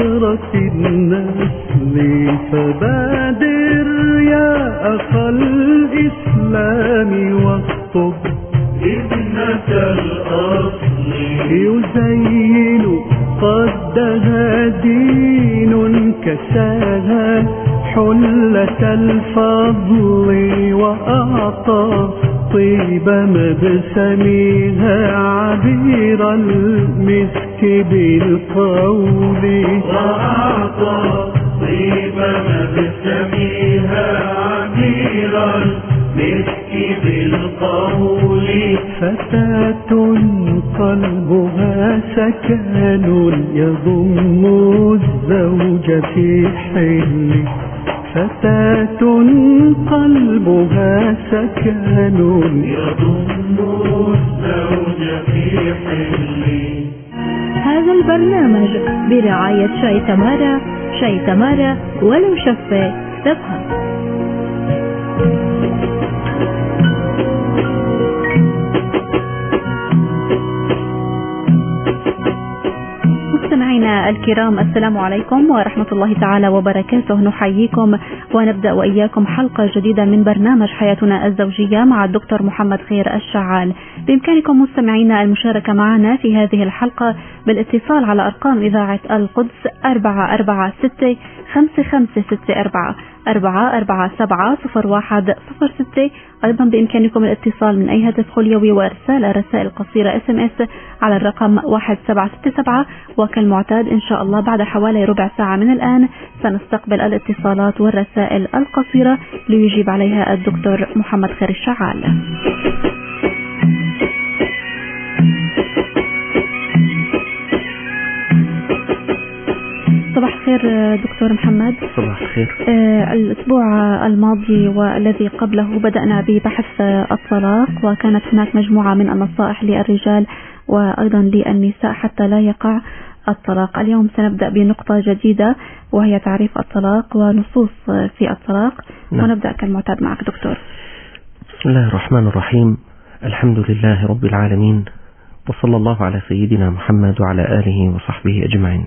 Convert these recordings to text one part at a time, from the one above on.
أشرف النسل فبادر يا أخا الإسلام واخطب ابنة الأصل يزين قدها دين كساها حلة الفضل وأعطى طيب مبسمها عبير المسك بالقول وأعطى طيب مبسمها عبير المسك بالقول فتاة قلبها سكن يضم الزوج في حل فتاة قلبها سكن يضم الزوج في حل. هذا البرنامج برعاية شاي تمارا. شاي تمارا ولو شفة تفهم. مستمعينا الكرام، السلام عليكم ورحمة الله تعالى وبركاته. نحييكم ونبدأ وإياكم حلقة جديدة من برنامج حياتنا الزوجية مع الدكتور محمد خير الشعال. بإمكانكم مستمعينا المشاركة معنا في هذه الحلقة بالاتصال على أرقام إذاعة القدس 446-5564 447-0106. أيضا بإمكانكم الاتصال من أي هاتف خليوي وإرسال رسائل قصيرة SMS على الرقم 1767. وكالمعتاد إن شاء الله بعد حوالي ربع ساعة من الآن سنستقبل الاتصالات والرسائل القصيرة ليجيب عليها الدكتور محمد خير الشعال. صباح الخير دكتور محمد. صباح الخير. الأسبوع الماضي والذي قبله بدأنا ببحث الطلاق، وكانت هناك مجموعة من النصائح للرجال وأيضا للنساء حتى لا يقع الطلاق. اليوم سنبدأ بنقطة جديدة وهي تعريف الطلاق ونصوص في الطلاق. نعم. ونبدأ كالمعتاد معك دكتور. بسم الله الرحمن الرحيم. الحمد لله رب العالمين، وصلى الله على سيدنا محمد وعلى آله وصحبه أجمعين.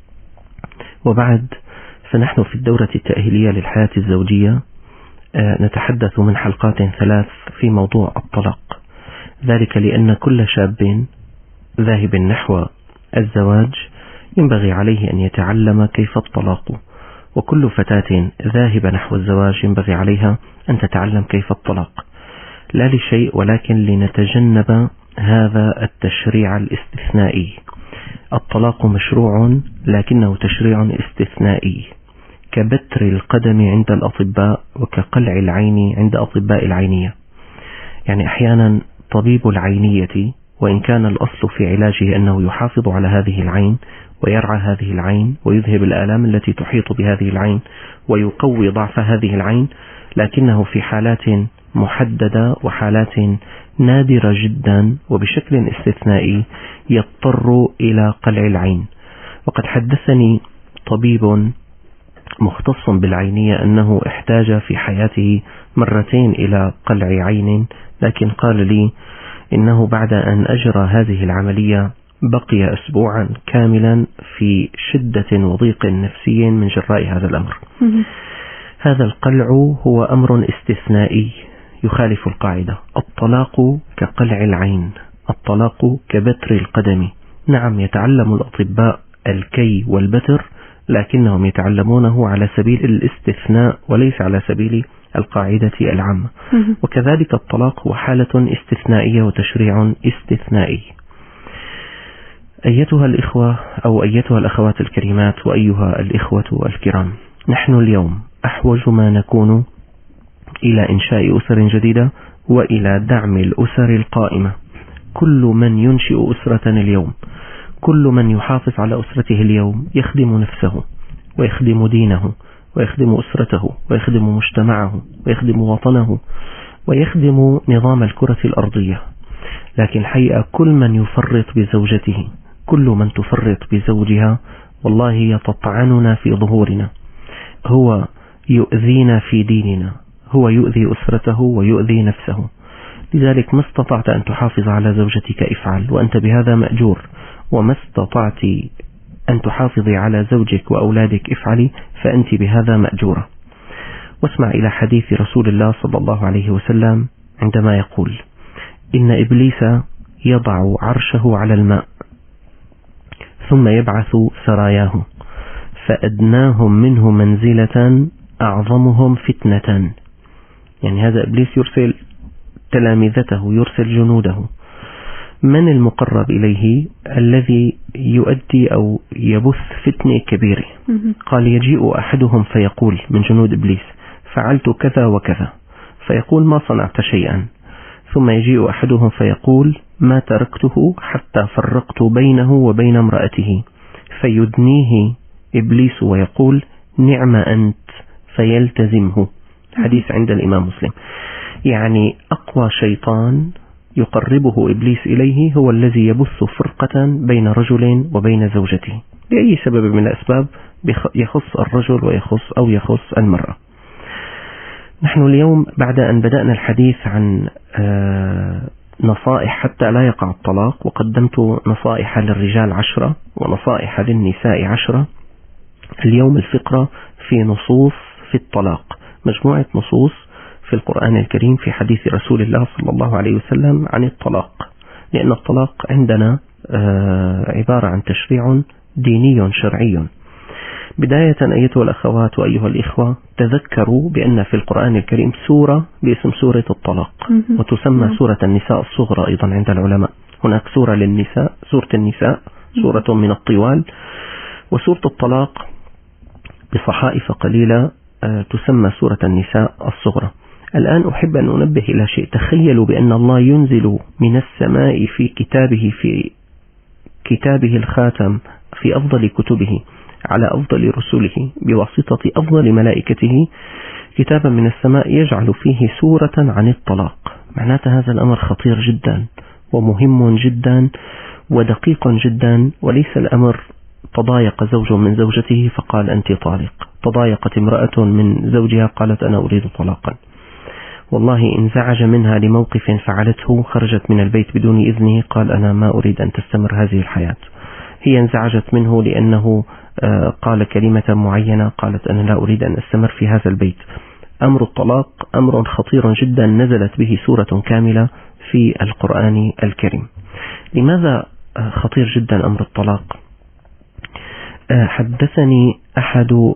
وبعد، فنحن في الدورة التأهيلية للحياة الزوجية نتحدث من حلقات 3 في موضوع الطلاق، ذلك لأن كل شاب ذاهب نحو الزواج ينبغي عليه أن يتعلم كيف الطلاق، وكل فتاة ذاهبة نحو الزواج ينبغي عليها أن تتعلم كيف الطلاق، لا لشيء ولكن لنتجنب هذا التشريع الاستثنائي. الطلاق مشروع لكنه تشريع استثنائي، كبتر القدم عند الأطباء وكقلع العين عند أطباء العينية. يعني أحيانا طبيب العينية وإن كان الأصل في علاجه أنه يحافظ على هذه العين ويرعى هذه العين ويذهب الآلام التي تحيط بهذه العين ويقوي ضعف هذه العين، لكنه في حالات محددة وحالات نادرة جدا وبشكل استثنائي يضطر إلى قلع العين. وقد حدثني طبيب مختص بالعينية أنه احتاج في حياته 2 مرتين إلى قلع عين، لكن قال لي إنه بعد أن أجرى هذه العملية بقي أسبوعا كاملا في شدة وضيق نفسي من جراء هذا الأمر. هذا القلع هو أمر استثنائي يخالف القاعدة. الطلاق كقلع العين، الطلاق كبتر القدم. نعم، يتعلم الأطباء الكي والبتر، لكنهم يتعلمونه على سبيل الاستثناء وليس على سبيل القاعدة العامة. وكذلك الطلاق هو حالة استثنائية وتشريع استثنائي. أيتها الإخوة أو أيتها الأخوات الكريمات وأيها الإخوة الكرام، نحن اليوم أحوج ما نكون إلى إنشاء أسر جديدة وإلى دعم الأسر القائمة. كل من ينشئ أسرة اليوم، كل من يحافظ على أسرته اليوم يخدم نفسه ويخدم دينه ويخدم أسرته ويخدم مجتمعه ويخدم وطنه ويخدم نظام الكرة الأرضية. لكن حقيقة كل من يفرط بزوجته، كل من تفرط بزوجها، والله هي تطعننا في ظهورنا، هو يؤذينا في ديننا، هو يؤذي أسرته ويؤذي نفسه. لذلك ما استطعت أن تحافظ على زوجتك افعل، وأنت بهذا مأجور. وما استطعت أن تحافظي على زوجك وأولادك افعلي، فأنت بهذا مأجورة. واسمع إلى حديث رسول الله صلى الله عليه وسلم عندما يقول: إن إبليس يضع عرشه على الماء ثم يبعث سراياه فأدناهم منه منزلة أعظمهم فتنة. يعني هذا إبليس يرسل تلامذته، يرسل جنوده. من المقرب إليه الذي يؤدي أو يبث فتنة كبيرة؟ قال: يجيء أحدهم فيقول من جنود إبليس: فعلت كذا وكذا، فيقول: ما صنعت شيئا. ثم يجيء أحدهم فيقول: ما تركته حتى فرقت بينه وبين امرأته، فيدنيه إبليس ويقول: نعم أنت، فيلتزمه. حديث عند الإمام مسلم. يعني أقوى شيطان يقربه إبليس إليه هو الذي يبث فرقة بين رجل وبين زوجته بأي سبب من الأسباب، يخص الرجل ويخص المرأة. نحن اليوم بعد أن بدأنا الحديث عن نصائح حتى لا يقع الطلاق، وقدمت نصائح للرجال 10 ونصائح للنساء 10. اليوم الفقرة في نصوص في الطلاق، مجموعة نصوص في القرآن الكريم في حديث رسول الله صلى الله عليه وسلم عن الطلاق، لأن الطلاق عندنا عبارة عن تشريع ديني شرعي. بداية أيتها الأخوات وأيها الإخوة، تذكروا بأن في القرآن الكريم سورة باسم سورة الطلاق، وتسمى سورة النساء الصغرى أيضا عند العلماء. هناك سورة للنساء، سورة النساء، سورة من الطوال، وسورة الطلاق بصحائف قليلة تسمى سورة النساء الصغرى. الآن أحب أن أنبه إلى شيء. تخيلوا بأن الله ينزل من السماء في كتابه الخاتم في أفضل كتبه على أفضل رسله بواسطة أفضل ملائكته كتابا من السماء يجعل فيه سورة عن الطلاق. معناته هذا الأمر خطير جدا ومهم جدا ودقيق جدا، وليس الأمر تضايق زوج من زوجته فقال أنت طالق، تضايقت امرأة من زوجها قالت أنا أريد طلاقا. والله انزعج منها لموقف فعلته، خرجت من البيت بدون إذنه، قال أنا ما أريد أن تستمر هذه الحياة. هي انزعجت منه لأنه قال كلمة معينة، قالت أنا لا أريد أن أستمر في هذا البيت. أمر الطلاق أمر خطير جدا، نزلت به سورة كاملة في القرآن الكريم. لماذا خطير جدا أمر الطلاق؟ حدثني أحد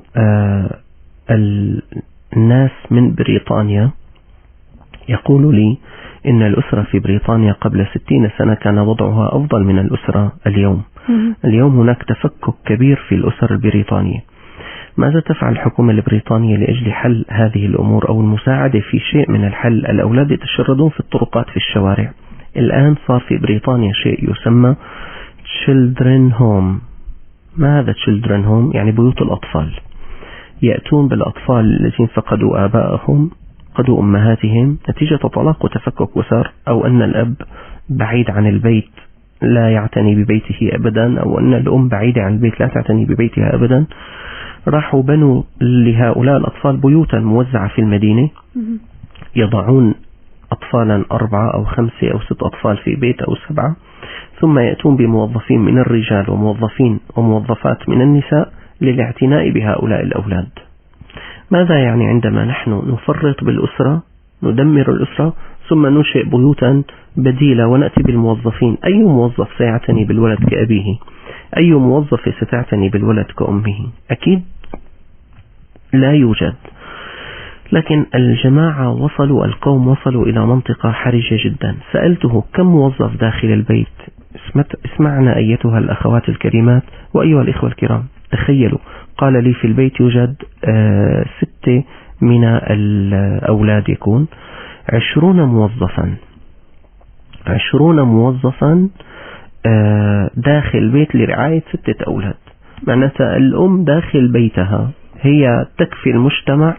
الناس من بريطانيا يقول لي إن الأسرة في بريطانيا قبل 60 سنة كان وضعها أفضل من الأسرة اليوم. اليوم هناك تفكك كبير في الأسر البريطانية. ماذا تفعل الحكومة البريطانية لأجل حل هذه الأمور أو المساعدة في شيء من الحل؟ الأولاد يتشردون في الطرقات في الشوارع. الآن صار في بريطانيا شيء يسمى children home. ما هذا children home؟ يعني بيوت الأطفال. يأتون بالأطفال الذين فقدوا آبائهم، فقدوا أمهاتهم نتيجة طلاق وتفكك وسار، أو أن الأب بعيد عن البيت لا يعتني ببيته أبدا، أو أن الأم بعيدة عن البيت لا تعتني ببيتها أبدا. راحوا بنوا لهؤلاء الأطفال بيوتا موزعة في المدينة، يضعون أطفالا 4 أو 5 أو 6 أطفال في بيت أو 7، ثم يأتون بموظفين من الرجال وموظفين وموظفات من النساء للاعتناء بهؤلاء الأولاد. ماذا يعني عندما نحن نفرط بالأسرة، ندمر الأسرة، ثم ننشئ بيوتا بديلة ونأتي بالموظفين؟ أي موظف سيعتني بالولد كأبيه؟ أي موظفة ستعتني بالولد كأمه؟ أكيد لا يوجد. لكن الجماعة وصلوا، القوم وصلوا إلى منطقة حرجة جدا. سألته كم موظف داخل البيت؟ اسمعنا أيتها الأخوات الكريمات وأيها الإخوة الكرام، تخيلوا. قال لي في البيت يوجد 6 من الأولاد، يكون 20 موظفا. 20 موظفا داخل البيت لرعاية 6 أولاد. معناتها الأم داخل بيتها هي تكفي المجتمع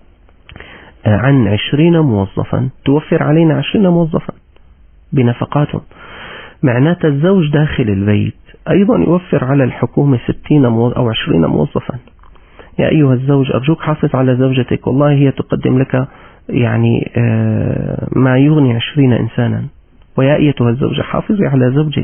عن 20 موظفا، توفر علينا 20 موظفا بنفقاتهم. معناتها الزوج داخل البيت أيضا يوفر على الحكومة 60 أو 20 موظفا. يا أيها الزوج أرجوك حافظ على زوجتك، والله هي تقدم لك يعني ما يغني 20 إنسانا. ويا أيتها الزوجة حافظي على زوجك،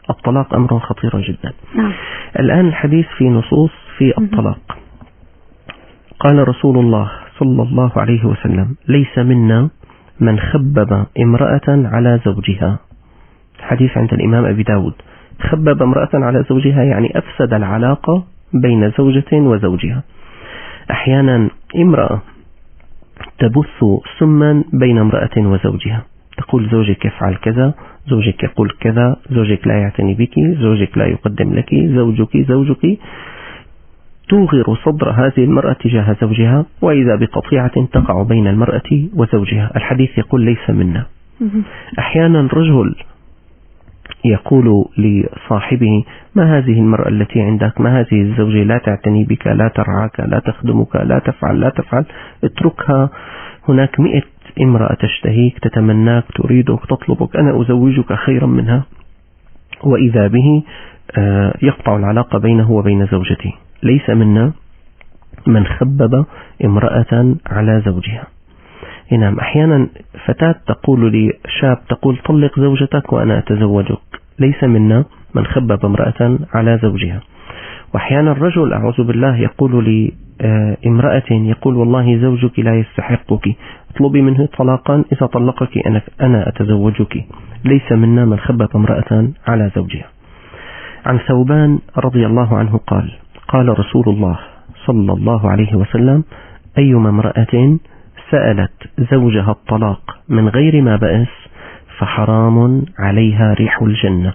الطلاق أمر خطير جدا. نعم. الآن الحديث في نصوص في الطلاق. قال رسول الله صلى الله عليه وسلم: ليس منا من خبب امرأة على زوجها. حديث عند الإمام أبي داود. خبب امرأة على زوجها يعني أفسد العلاقة بين زوجة وزوجها. أحيانا امرأة تبث سما بين امرأة وزوجها، تقول زوجك يفعل كذا، زوجك يقول كذا، زوجك لا يعتني بك، زوجك لا يقدم لك، زوجك توغر صدر هذه المرأة تجاه زوجها، وإذا بقطيعة تقع بين المرأة وزوجها. الحديث يقول ليس منا. أحيانا رجل يقول لصاحبه: ما هذه المرأة التي عندك، ما هذه الزوجة، لا تعتني بك، لا ترعاك، لا تخدمك، لا تفعل، اتركها، هناك 100 امرأة تشتهيك، تتمناك، تريدك، تطلبك، أنا أزوجك خيرا منها. وإذا به يقطع العلاقة بينه وبين زوجته. ليس منا من خبب امرأة على زوجها. نعم. أحيانا فتاة تقول لي شاب، تقول: طلق زوجتك وأنا أتزوجك. ليس منا من خبب امرأة على زوجها. وأحيانا الرجل أعوذ بالله يقول لي امرأة، يقول: والله زوجك لا يستحقك، اطلبي منه طلاقا، إذا طلقك أنا أتزوجك. ليس منا من خبب امرأة على زوجها. عن ثوبان رضي الله عنه قال: قال رسول الله صلى الله عليه وسلم: أيما امرأة سألت زوجها الطلاق من غير ما بأس فحرام عليها ريح الجنة.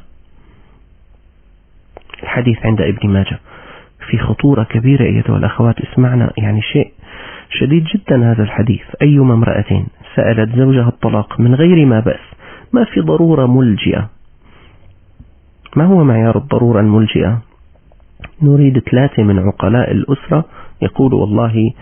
الحديث عند ابن ماجه. في خطورة كبيرة أيها الأخوات، اسمعنا، يعني شيء شديد جدا هذا الحديث. أيما امرأة سألت زوجها الطلاق من غير ما بأس، ما في ضرورة ملجئة. ما هو معيار الضرورة الملجئة؟ نريد 3 من عقلاء الأسرة يقول: والله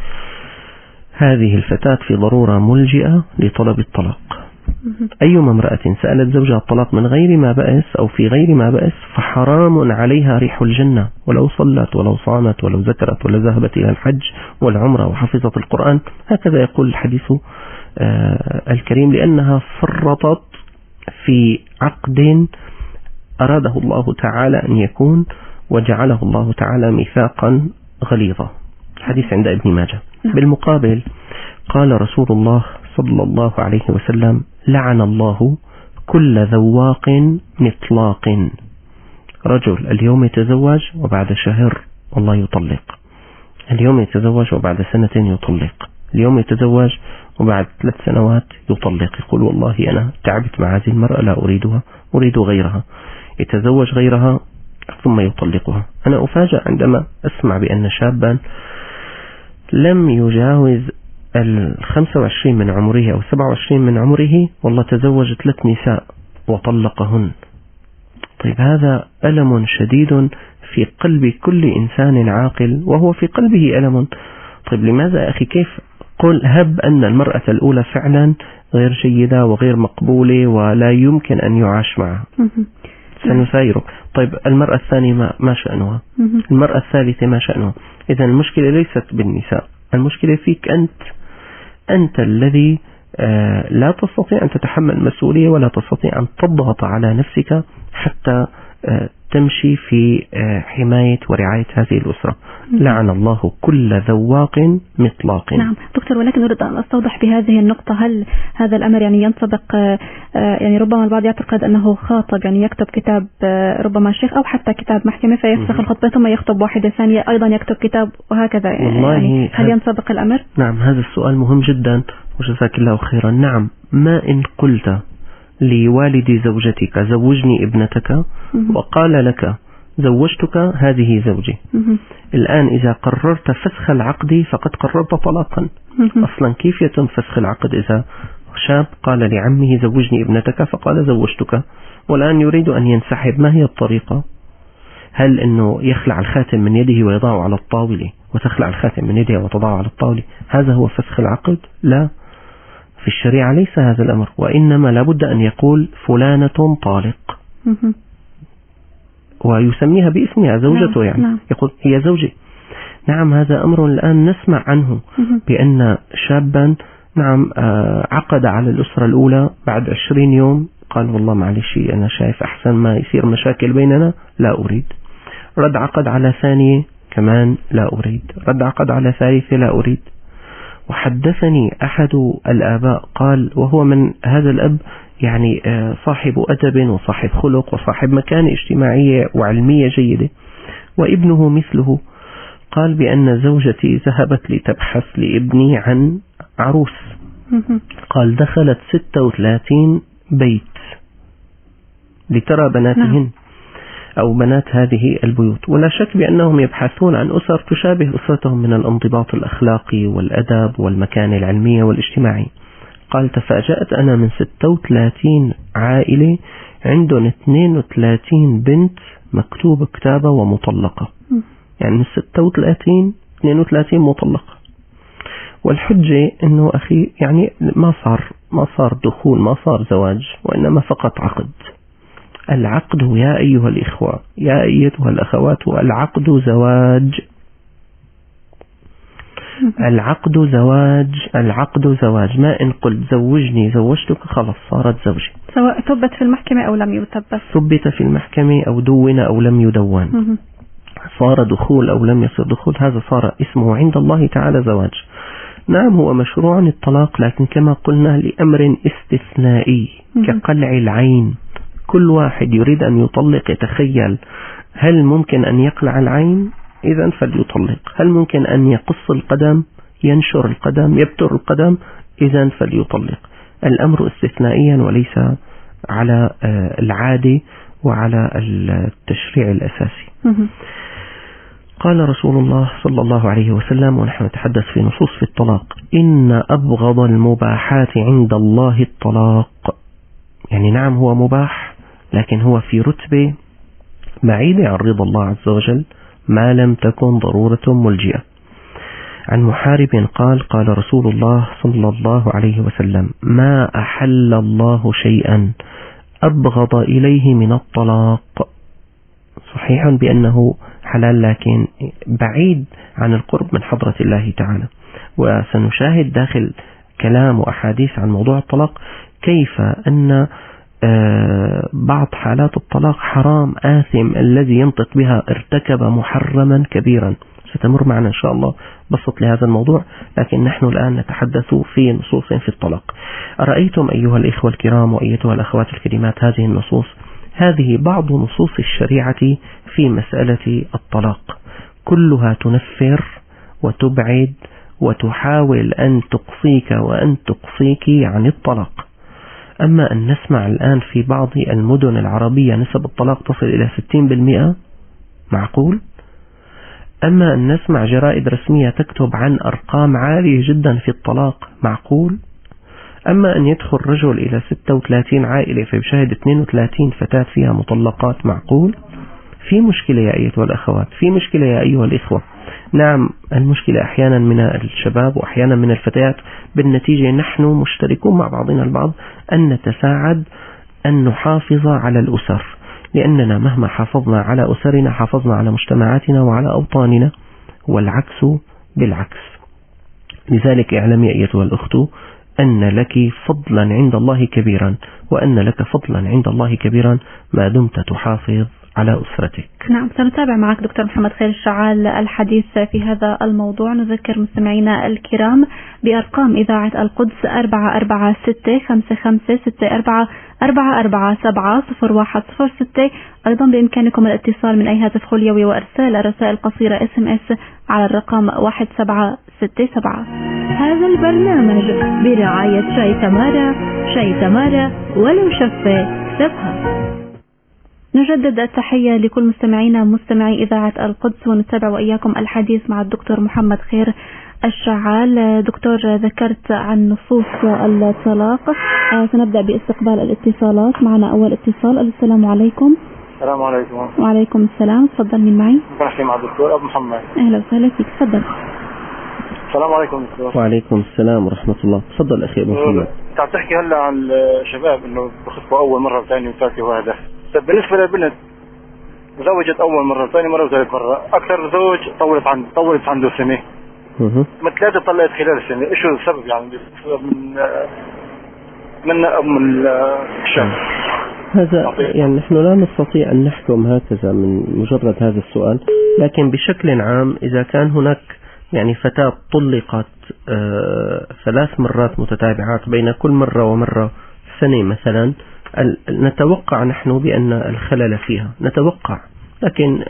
هذه الفتاة في ضرورة ملجئة لطلب الطلاق. أيما امرأة سألت زوجها الطلاق من غير ما بأس أو في غير ما بأس فحرام عليها ريح الجنة، ولو صلت ولو صامت ولو ذكرت ولو ذهبت إلى الحج والعمرة وحفظت القرآن. هكذا يقول الحديث الكريم، لأنها فرطت في عقد أراده الله تعالى أن يكون، وجعله الله تعالى ميثاقا غليظا. الحديث عند ابن ماجه. بالمقابل قال رسول الله صلى الله عليه وسلم: لعن الله كل ذواق مطلاق. رجل اليوم يتزوج وبعد شهر والله يطلق، اليوم يتزوج وبعد 2 سنين يطلق، اليوم يتزوج وبعد 3 سنوات يطلق، يقول: والله أنا تعبت مع هذه المرأة، لا أريدها، أريد غيرها. يتزوج غيرها ثم يطلقها. أنا أفاجأ عندما أسمع بأن شابا لم يجاوز 25 من عمره أو 27 من عمره والله تزوج 3 نساء وطلقهن. طيب هذا ألم شديد في قلب كل إنسان عاقل، وهو في قلبه ألم. طيب لماذا أخي؟ كيف قل هب أن المرأة الأولى فعلا غير جيدة وغير مقبولة ولا يمكن أن يعاش معها، سنسايرك. طيب المرأة الثانية ما شأنها؟ المرأة الثالثة ما شأنها؟ إذن المشكلة ليست بالنساء، المشكلة فيك أنت الذي لا تستطيع أن تتحمل مسؤولية ولا تستطيع أن تضغط على نفسك حتى تمشي في حماية ورعاية هذه الأسرة. لعن الله كل ذواق مطلاق. نعم دكتور، ولكن أريد أن أستوضح بهذه النقطة، هل هذا الأمر يعني ينطبق، يعني ربما البعض يعتقد أنه خاطب، يعني يكتب كتاب ربما شيخ أو حتى كتاب محكمة فيفسخ الخطبة ثم يخطب واحدة ثانية أيضا يكتب كتاب وهكذا، يعني هل ينطبق الأمر؟ نعم هذا السؤال مهم جدا وجزاك الله خيرا. نعم، ما إن قلت لوالد زوجتك زوجني ابنتك وقال لك زوجتك هذه زوجي، الآن إذا قررت فسخ العقد فقد قررت طلاقا. أصلا كيف يتم فسخ العقد إذا شاب قال لعمه زوجني ابنتك فقال زوجتك والآن يريد أن ينسحب؟ ما هي الطريقة؟ هل أنه يخلع الخاتم من يده ويضعه على الطاولة وتخلع الخاتم من يدها وتضعه على الطاولة؟ هذا هو فسخ العقد؟ لا، في الشريعة ليس هذا الأمر، وإنما لابد أن يقول فلانة طالق ويسميها باسمها زوجته، يعني يقول هي زوجي. نعم هذا أمر الآن نسمع عنه بأن شابا نعم، عقد على الأسرة الأولى، بعد 20 يوم قال والله معلش أنا شايف أحسن ما يصير مشاكل بيننا، لا أريد. رد عقد على ثانية، كمان لا أريد. رد عقد على ثالثة، لا أريد. وحدثني أحد الآباء قال، وهو من هذا الأب يعني صاحب أدب وصاحب خلق وصاحب مكانة اجتماعية وعلمية جيدة، وابنه مثله، قال بأن زوجتي ذهبت لتبحث لابني عن عروس. قال دخلت 36 بيت لترى بناتهن أو بنات هذه البيوت، ولا شك بأنهم يبحثون عن أسر تشابه أسرتهم من الانضباط الأخلاقي والأدب والمكانة العلمية والاجتماعية. قال تفاجأت أنا من 36 عائلة عندهم 32 بنت مكتوب كتابة ومطلقة، يعني من 36 32 مطلقة. والحجة إنه أخي يعني ما صار دخول، ما صار زواج، وإنما فقط عقد. العقد يا أيها الإخوة، يا أيتها الأخوات، العقد زواج، العقد زواج، العقد زواج. ما إن قلت زوجني زوجتك خلاص صارت زوجي، سواء ثبت في المحكمة أو لم يثبت، ثبت في المحكمة أو دون أو لم يدون، صار دخول أو لم يصير دخول، هذا صار اسمه عند الله تعالى زواج. نعم هو مشروع الطلاق، لكن كما قلنا لأمر استثنائي كقلع العين. كل واحد يريد أن يطلق يتخيل هل ممكن أن يقلع العين؟ إذن فليطلق. هل ممكن أن يقص القدم، ينشر القدم، يبتر القدم؟ إذن فليطلق. الأمر استثنائيا وليس على العادة وعلى التشريع الأساسي. قال رسول الله صلى الله عليه وسلم، ونحن نتحدث في نصوص في الطلاق، إن أبغض المباحات عند الله الطلاق. يعني نعم هو مباح، لكن هو في رتبة بعيدة عن رضا الله عز وجل ما لم تكن ضرورة ملجئة. عن محارب قال قال رسول الله صلى الله عليه وسلم ما أحل الله شيئا أبغض إليه من الطلاق. صحيح بأنه حلال، لكن بعيد عن القرب من حضرة الله تعالى. وسنشاهد داخل كلام وأحاديث عن موضوع الطلاق كيف أن بعض حالات الطلاق حرام آثم الذي ينطق بها ارتكب محرما كبيرا. ستمر معنا إن شاء الله بسط لهذا الموضوع، لكن نحن الآن نتحدث في نصوص في الطلاق. أرأيتم أيها الإخوة الكرام وأيتها الأخوات الكريمات هذه النصوص؟ هذه بعض نصوص الشريعة في مسألة الطلاق، كلها تنفر وتبعد وتحاول أن تقصيك وأن تقصيك عن الطلاق. أما أن نسمع الآن في بعض المدن العربية نسب الطلاق تصل إلى 60%، معقول؟ أما أن نسمع جرائد رسمية تكتب عن أرقام عالية جدا في الطلاق، معقول؟ أما أن يدخل رجل إلى 36 عائلة فيشاهد 32 فتاة فيها مطلقات، معقول؟ في مشكلة يا أيها الأخوات، في مشكلة يا أيها الإخوة. نعم المشكلة أحيانا من الشباب وأحيانا من الفتيات، بالنتيجة نحن مشتركون مع بعضنا البعض أن نتساعد أن نحافظ على الأسر، لأننا مهما حافظنا على أسرنا حافظنا على مجتمعاتنا وعلى أوطاننا، والعكس بالعكس. لذلك اعلمي أيتها الأخت أن لك فضلا عند الله كبيرا، وأن لك فضلا عند الله كبيرا ما دمت تحافظ على أسرتك. نعم، سنتابع معك دكتور محمد خير الشعال الحديث في هذا الموضوع. نذكر مستمعينا الكرام بأرقام إذاعة القدس 446-55-64-44-70106. أيضا بإمكانكم الاتصال من أي هاتف خليوي وإرسال الرسائل القصيرة SMS على الرقم 1767. هذا البرنامج برعاية شاي تمارا، شاي تمارا ولو شفة سبها. نجدد التحية لكل مستمعينا مستمعي إذاعة القدس، ونتابع وإياكم الحديث مع الدكتور محمد خير الشعال. دكتور، ذكرت عن نصوص الطلاق، سنبدأ باستقبال الاتصالات. معنا أول اتصال. السلام عليكم. السلام عليكم. وعليكم السلام. تفضل، من معي؟ بحكي مع الدكتور أبو محمد. أهلا وسهلا فيك، تفضل. السلام عليكم دكتور. وعليكم السلام ورحمة الله. تفضل أخي أبو محمد. تعال تحكي هلا عن الشباب إنه بخطبوا أول مرة وثانية وثالثة وهذا. طيب بالنسبة للبنت زوجت أول مرة ثاني مرة وثالث مرة، أكثر زوج طولت عنده سنة، من 3 طلقت خلال السنة. ايش هو السبب يعني من الشاب؟ هذا يعني نحن لا نستطيع أن نحكم هكذا من مجرد هذا السؤال، لكن بشكل عام إذا كان هناك يعني فتاة طلقت 3 مرات متتابعات بين كل مرة ومرة سنة مثلا، نتوقع نحن بأن الخلل فيها، نتوقع، لكن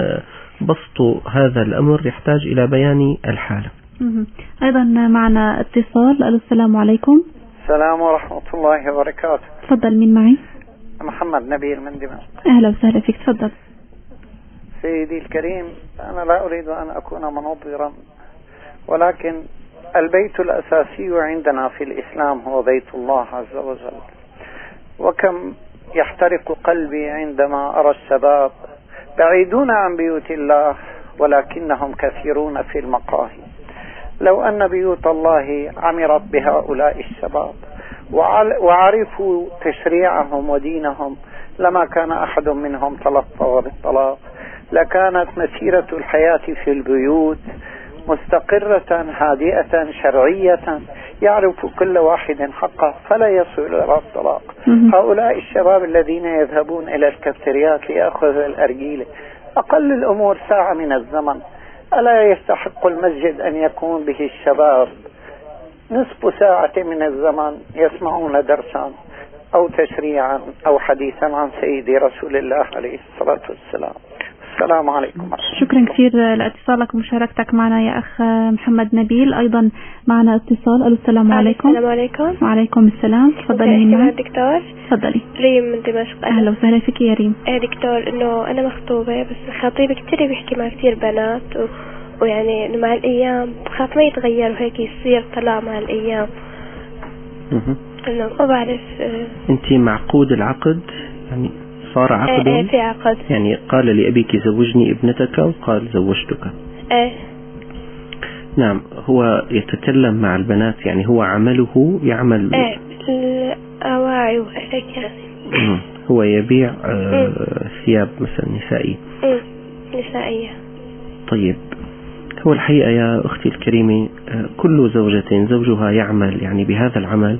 بسط هذا الأمر يحتاج إلى بيان الحالة. أيضا معنا اتصال. السلام عليكم. السلام ورحمة الله وبركاته. تفضل، من معي؟ محمد نبيل من دمشق. أهلا وسهلا فيك، تفضل. سيدي الكريم، أنا لا أريد أن أكون منظرا، ولكن البيت الأساسي عندنا في الإسلام هو بيت الله عز وجل، وكم يحترق قلبي عندما أرى الشباب بعيدون عن بيوت الله ولكنهم كثيرون في المقاهي. لو أن بيوت الله عمرت بهؤلاء الشباب وعرفوا تشريعهم ودينهم لما كان أحد منهم تلطف بالطلاق، لكانت مسيرة الحياة في البيوت مستقرة هادئة شرعية، يعرف كل واحد حقه فلا يصل إلى الطلاق. هؤلاء الشباب الذين يذهبون إلى الكافتريات ليأخذوا الأرجيلة، أقل الأمور ساعة من الزمن، ألا يستحق المسجد أن يكون به الشباب نصف ساعة من الزمن يسمعون درسا أو تشريعا أو حديثا عن سيدي رسول الله عليه الصلاة والسلام. السلام عليكم. شكرا كثير لاتصالك ومشاركتك معنا يا أخ محمد نبيل. أيضا معنا اتصال. السلام عليكم. السلام عليكم. وعليكم السلام. تفضلي. من دكتور. تفضلي. ريم من دمشق. أهلا وسهلا فيك يا ريم. دكتور، إنه أنا مخطوبة بس خطيبي كتير بيحكي مع كتير بنات ويعني إنه مع الأيام بخاف ما يتغير وهيك يصير طلاق مع الأيام. إنه ما بعرف. أنت معقود العقد يعني صار عقد؟ في عقد. يعني قال لأبيك زوجني ابنتك وقال زوجتك؟ نعم. هو يتكلم مع البنات، يعني هو عمله يعمل الأواعي وهيك يعني. هو يبيع ثياب مثلا نسائية. نسائية. طيب، هو الحقيقة يا أختي الكريمة كل زوجة زوجها يعمل يعني بهذا العمل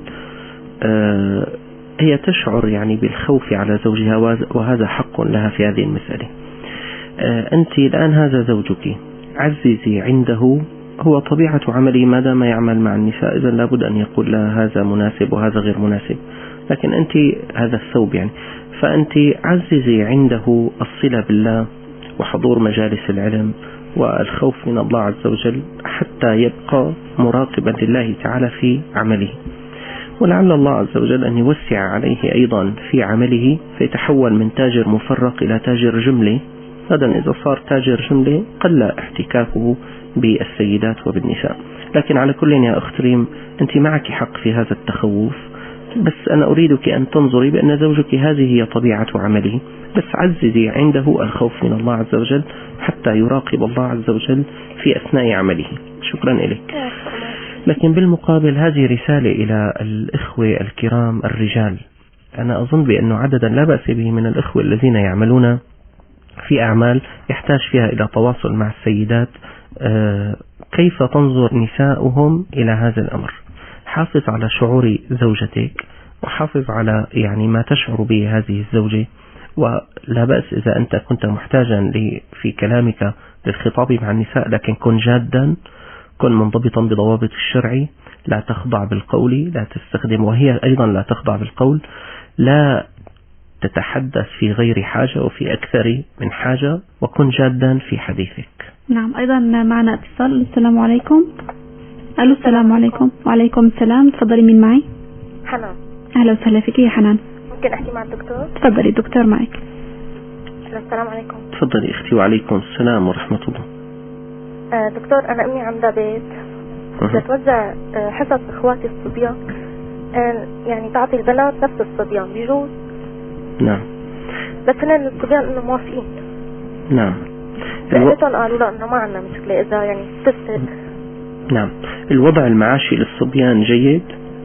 هي تشعر يعني بالخوف على زوجها، وهذا حق لها في هذه المسألة. أنت الآن هذا زوجك، عززي عنده، هو طبيعة عمله ما دام يعمل مع النساء إذا لابد أن يقول لها هذا مناسب وهذا غير مناسب، لكن أنت هذا الثوب يعني، فأنت عززي عنده الصلة بالله وحضور مجالس العلم والخوف من الله عز وجل حتى يبقى مراقبا لله تعالى في عمله، ولعل الله عز وجل أن يوسع عليه أيضا في عمله فيتحول من تاجر مفرق إلى تاجر جملة. غدا إذا صار تاجر جملة قل احتكاكه بالسيدات وبالنساء. لكن على كل يا أخت ريم، أنت معك حق في هذا التخوف، بس أنا أريدك أن تنظري بأن زوجك هذه هي طبيعة عمله، بس عززي عنده الخوف من الله عز وجل حتى يراقب الله عز وجل في أثناء عمله. شكرا إليك. لكن بالمقابل هذه رسالة إلى الإخوة الكرام الرجال. أنا أظن بأنه عددا لا بأس به من الإخوة الذين يعملون في أعمال يحتاج فيها إلى تواصل مع السيدات، كيف تنظر نساؤهم إلى هذا الأمر. حافظ على شعور زوجتك وحافظ على يعني ما تشعر به هذه الزوجة، ولا بأس إذا أنت كنت محتاجا في كلامك للخطاب مع النساء، لكن كن جادا، كن منضبطا بضوابط الشرع، لا تخضع بالقول، لا تستخدم، وهي أيضا لا تخضع بالقول، لا تتحدث في غير حاجة وفي أكثر من حاجة، وكن جادا في حديثك. نعم. أيضا معنا اتصال. السلام عليكم. السلام عليكم. وعليكم السلام. تفضلي. من معي؟ حنان. أهلا وسهلا فيك يا حنان. ممكن أحكي مع الدكتور؟ تفضلي الدكتور معك. السلام عليكم. تفضلي أختي. وعليكم السلام ورحمة الله. دكتور، أنا أمي عندها بيت بتوزع حصص إخواتي الصبيان، يعني تعطي البنات نفس الصبيان، بيجوز؟ نعم. بس هن الصبيان إنه موافقين. نعم. سألتهم قالوا لا إنه ما عندنا مشكلة إذا يعني تفسد. نعم. الوضع المعاشي للصبيان جيد؟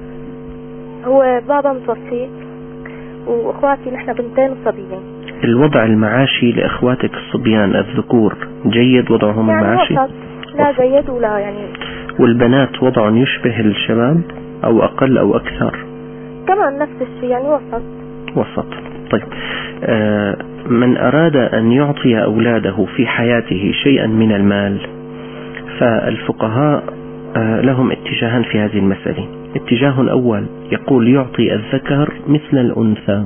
هو بابا متوفي وإخواتي نحن بنتين وصبيين. الوضع المعاشي لإخواتك الصبيان الذكور جيد وضعهم يعني المعاشي؟ لا جيد ولا يعني. والبنات وضع يشبه الشباب أو أقل أو أكثر؟ كمان نفس الشيء يعني وسط. طيب من أراد أن يعطي أولاده في حياته شيئا من المال، فالفقهاء لهم اتجاهان في هذه المسألة. اتجاه أول يقول يعطي الذكر مثل الأنثى،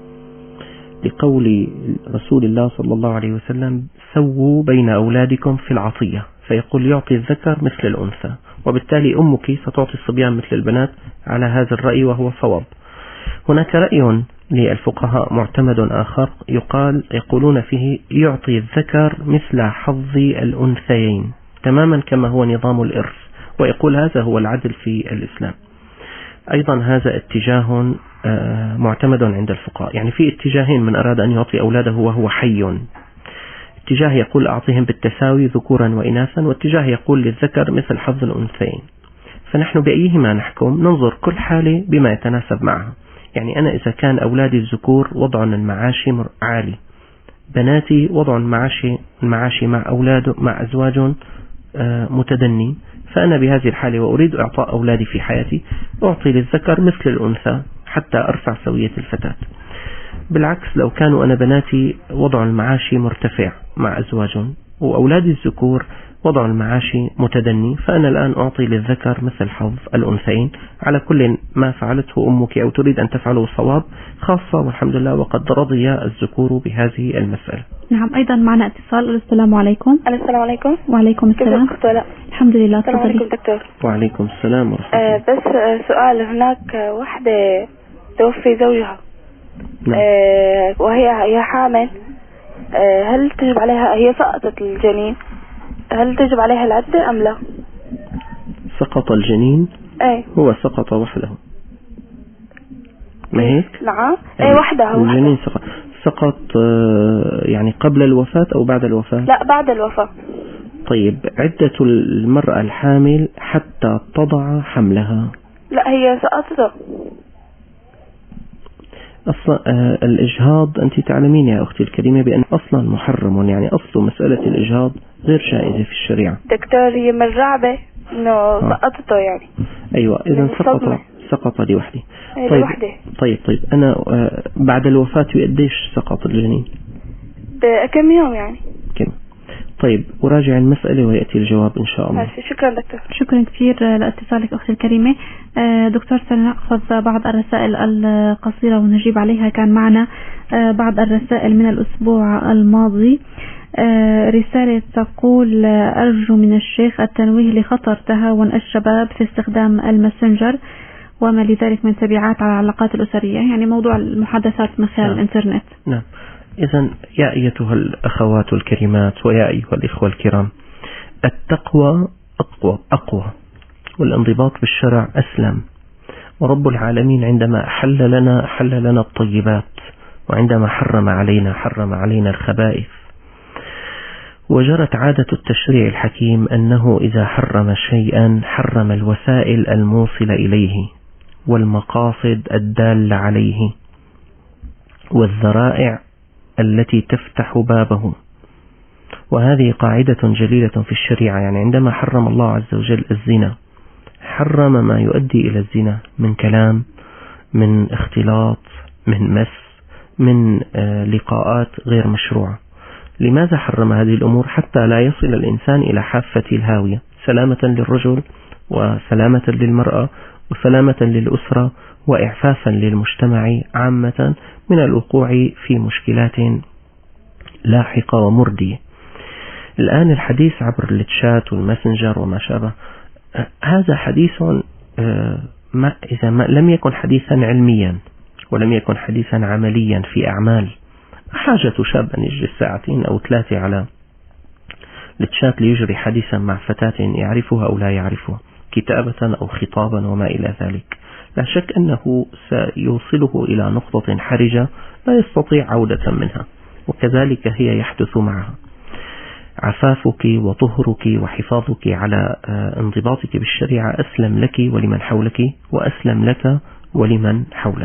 لقول رسول الله صلى الله عليه وسلم سووا بين أولادكم في العطية، فيقول يعطي الذكر مثل الأنثى، وبالتالي أمك ستعطي الصبيان مثل البنات على هذا الرأي وهو صواب. هناك رأي للفقهاء معتمد آخر يقولون فيه يعطي الذكر مثل حظ الأنثيين تماما كما هو نظام الإرث، ويقول هذا هو العدل في الإسلام. أيضا هذا اتجاه معتمد عند الفقهاء. يعني في اتجاهين من أراد أن يعطي أولاده وهو حي، اتجاه يقول أعطيهم بالتساوي ذكورا وإناثا، واتجاه يقول للذكر مثل حظ الأنثيين. فنحن بأيهما نحكم؟ ننظر كل حالة بما يتناسب معها. يعني أنا إذا كان أولادي الذكور وضع المعاشي عالي، بناتي وضع المعاشي مع أزواج متدني، فأنا بهذه الحالة وأريد إعطاء أولادي في حياتي أعطي للذكر مثل الأنثى حتى أرفع سوية الفتاة. بالعكس لو كانوا أنا بناتي وضع المعاشي مرتفع مع أزواج وأولادي الذكور وضع المعاشي متدني، فأنا الآن أعطي للذكر مثل حظ الأنثيين. على كل ما فعلته أمك أو تريد أن تفعله صواب خاصة، والحمد لله وقد رضي الذكور بهذه المسألة. نعم. أيضا معنا اتصال. السلام عليكم. السلام عليكم. وعليكم السلام. الحمد لله. السلام عليكم دكتور. وعليكم السلام ورحمة الله. بس سؤال، هناك واحدة توفي زوجها وهي حامل، هل تجب عليها، هي سقطت الجنين، هل تجب عليها العدة أم لا؟ سقط الجنين؟ ايه هو سقط وحده، ما هيك؟ نعم. ايه وحدها. الجنين سقط يعني قبل الوفاة أو بعد الوفاة؟ لا بعد الوفاة. طيب عدة المرأة الحامل حتى تضع حملها؟ لا هي سقطته. أصلا الإجهاض أنت تعلمين يا أختي الكريمة بأن أصلا محرم، يعني أصل مسألة الإجهاض غير جائزة في الشريعة. دكتور هي من رعبة إنه سقطته يعني. أيوة إذا سقط لوحده. طيب أنا بعد الوفاة قديش سقط الجنين؟ كم يوم يعني. كم. طيب أراجع المسألة ويأتي الجواب إن شاء الله. شكرا دكتور. شكرا كثير لاتصالك أختي الكريمة. دكتور سنأخذ بعض الرسائل القصيرة ونجيب عليها. كان معنا بعض الرسائل من الأسبوع الماضي. رسالة تقول أرجو من الشيخ التنويه لخطر تهاون الشباب في استخدام الماسنجر وما لذلك من تبعات على العلاقات الأسرية، يعني موضوع المحادثات من خلال الإنترنت. نعم. إذن يا أيتها الأخوات الكريمات ويا أيها الإخوة الكرام، التقوى أقوى والانضباط بالشرع أسلم. ورب العالمين عندما حل لنا الطيبات، وعندما حرم علينا الخبائث. وجرت عادة التشريع الحكيم أنه إذا حرم شيئا حرم الوسائل الموصلة إليه والمقاصد الدالة عليه والذرائع التي تفتح بابه. وهذه قاعدة جليلة في الشريعة. يعني عندما حرم الله عز وجل الزنا حرم ما يؤدي إلى الزنا من كلام، من اختلاط، من مس، من لقاءات غير مشروعة. لماذا حرم هذه الأمور؟ حتى لا يصل الإنسان إلى حافة الهاوية، سلامة للرجل وسلامة للمرأة وسلامة للأسرة وإعفافا للمجتمع عامة من الوقوع في مشكلات لاحقة ومردية. الآن الحديث عبر التشات والماسنجر وما شابه، هذا حديث إذا ما لم يكن حديثا علميا ولم يكن حديثا عمليا في أعمال، حاجة شاب أن يجلس ساعتين أو 3 على التشات ليجري حديثا مع فتاة يعرفها أو لا يعرفها، كتابة أو خطابا وما إلى ذلك. لا شك أنه سيوصله إلى نقطة حرجة لا يستطيع عودة منها، وكذلك هي يحدث معها. عفافك وطهرك وحفاظك على انضباطك بالشريعة أسلم لك ولمن حولك، وأسلم لك ولمن حولك.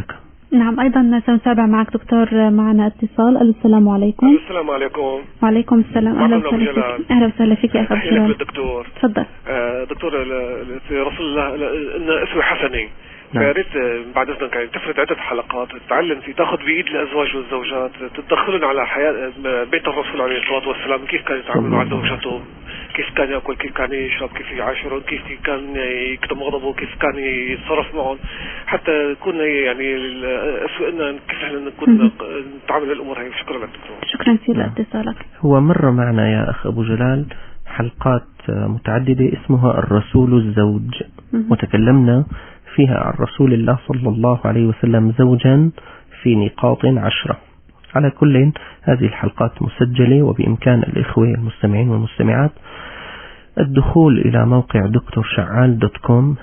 نعم، أيضا سنتابع معك دكتور. معنا اتصال. السلام عليكم. السلام عليكم. وعليكم السلام. أهلا وسهلا فيك. أهلا وسهلا فيك يا أخي جلال. دكتور تفضل. دكتور، في رسول الله إن اسمه حسني، فياريت بعد إذنك يعني تفرد عدة حلقات تتعلم في تاخذ بإيد الأزواج والزوجات، تدخلن على حياة بيت الرسول عليه الصلاة والسلام، كيف كان يتعامل مع زوجته، كيف كان يأكل، كيف كان يشرب، كيف يعاشرون، كيف كان يكتم غضبه، كيف كان يتصرف معهم، حتى كنا يعني أسوأنا كيف احنا نكون نتعامل الأمور هاي. شكرا لك دكتور. شكرا كثير لاتصالك. هو مر معنا يا أخ أبو جلال حلقات متعددة اسمها الرسول الزوج، وتكلمنا فيها عن رسول الله صلى الله عليه وسلم زوجا في نقاط 10. على كل هذه الحلقات مسجلة، وبإمكان الإخوة المستمعين والمستمعات الدخول إلى موقع drsha'al.com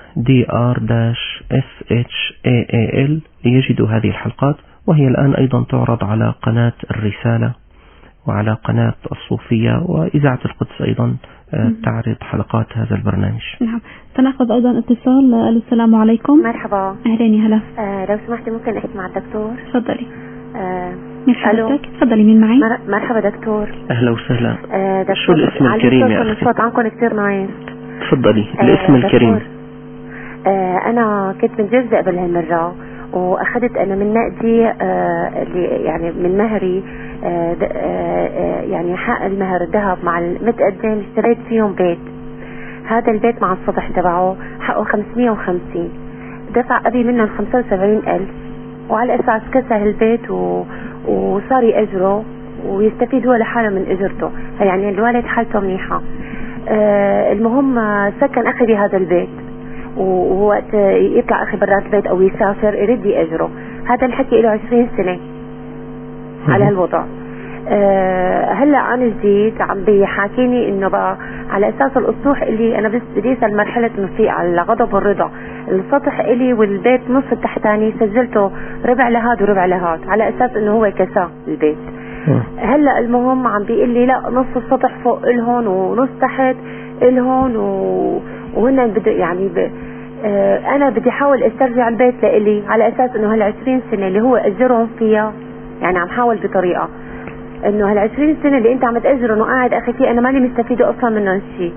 dr-shaal ليجدوا هذه الحلقات، وهي الآن أيضا تعرض على قناة الرسالة وعلى قناة الصوفية، وإذاعة القدس أيضا تعرض حلقات هذا البرنامج. نعم، سنأخذ أيضا اتصال. السلام عليكم. مرحبا. أهلين هلا. لو سمحتي ممكن أحكي مع الدكتور؟ تفضلي. ألو. تفضلي، مين معي؟ مرحبا دكتور. أهلا وسهلا. دكتور، شو الاسم الكريم يا أخي؟ الصوت عنكم كتير نايس. تفضلي. الاسم الكريم. أنا كنت متجوزة قبل هالمرة، وأخذت أنا من نقدي يعني من مهري يعني حق المهر الذهب مع المتقدم، اشتريت فيهم بيت. هذا البيت مع السطح تبعه حقه 550، دفع أبي منهم 75,000، وعلى أساس كسر البيت وصار يأجره ويستفيد هو لحاله من أجرته، يعني الوالد حالته منيحة. المهم سكن أخي بهذا البيت، ووقت يطلع أخي برات البيت أو يسافر يرد يأجره. هذا الحكي له 20 سنة على هالوضع. هلا أنا جديد عم بيحاكيني إنه بقى على أساس الأسطوح اللي أنا بس بدي أسأل مرحلة نصيع على غضب والرضا. السطح إلي والبيت نص التحتاني سجلته ربع لهاد وربع لهاد على أساس إنه هو كساه البيت. هلا المهم عم بيقول لي لا، نص السطح فوق إلهن ونص تحت إلهن وهن بدي يعني أنا بدي أحاول استرجع البيت لإلي على أساس إنه هال20 سنة اللي هو أجرهم فيها، يعني عم حاول بطريقة إنه هال20 سنة اللي أنت عم تأجرهم وقاعد أخي فيه أنا ماني مستفيدة أصلا منهم شيء.